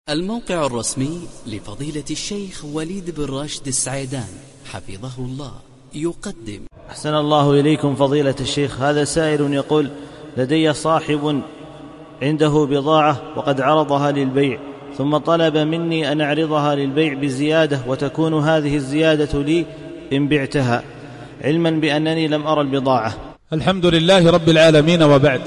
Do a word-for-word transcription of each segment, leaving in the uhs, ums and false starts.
الموقع الرسمي لفضيلة الشيخ وليد بن راشد السعيدان حفظه الله يقدم. أحسن الله إليكم فضيلة الشيخ. هذا سائل يقول: لدي صاحب عنده بضاعة وقد عرضها للبيع، ثم طلب مني أن أعرضها للبيع بزيادة، وتكون هذه الزيادة لي إن بعتها، علما بأنني لم أرى البضاعة. الحمد لله رب العالمين، وبعد.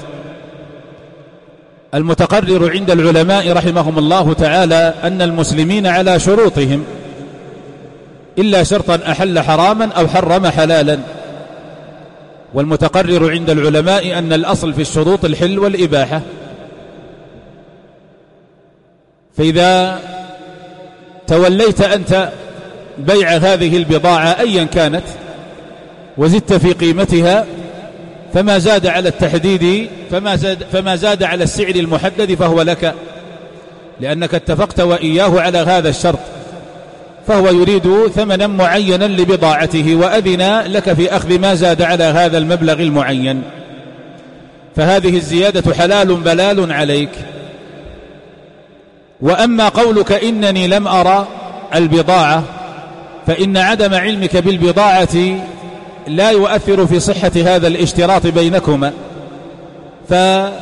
المتقرر عند العلماء رحمهم الله تعالى أن المسلمين على شروطهم إلا شرطا أحل حراما أو حرم حلالا، والمتقرر عند العلماء أن الأصل في الشروط الحل والإباحة. فإذا توليت أنت بيع هذه البضاعة أيا كانت وزدت في قيمتها، فما زاد على التحديد فما زاد, فما زاد على السعر المحدد فهو لك، لأنك اتفقت وإياه على هذا الشرط، فهو يريد ثمنا معينا لبضاعته وأذن لك في أخذ ما زاد على هذا المبلغ المعين، فهذه الزيادة حلال بلال عليك. وأما قولك إنني لم أرى البضاعة، فإن عدم علمك بالبضاعة لا يؤثر في صحة هذا الاشتراط بينكما، فأيا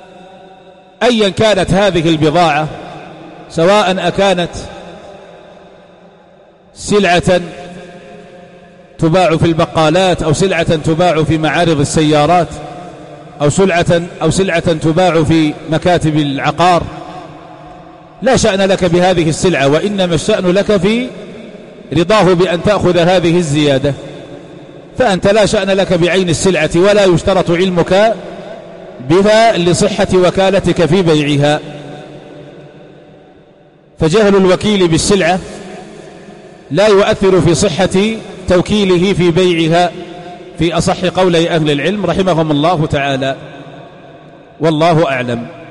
كانت هذه البضاعة، سواء أكانت سلعة تباع في البقالات، أو سلعة تباع في معارض السيارات، أو سلعة, أو سلعة تباع في مكاتب العقار، لا شأن لك بهذه السلعة، وإنما الشأن لك في رضاه بأن تأخذ هذه الزيادة. فأنت لا شأن لك بعين السلعة، ولا يشترط علمك بها لصحة وكالتك في بيعها. فجهل الوكيل بالسلعة لا يؤثر في صحة توكيله في بيعها، في أصح قولي أهل العلم رحمهم الله تعالى، والله أعلم.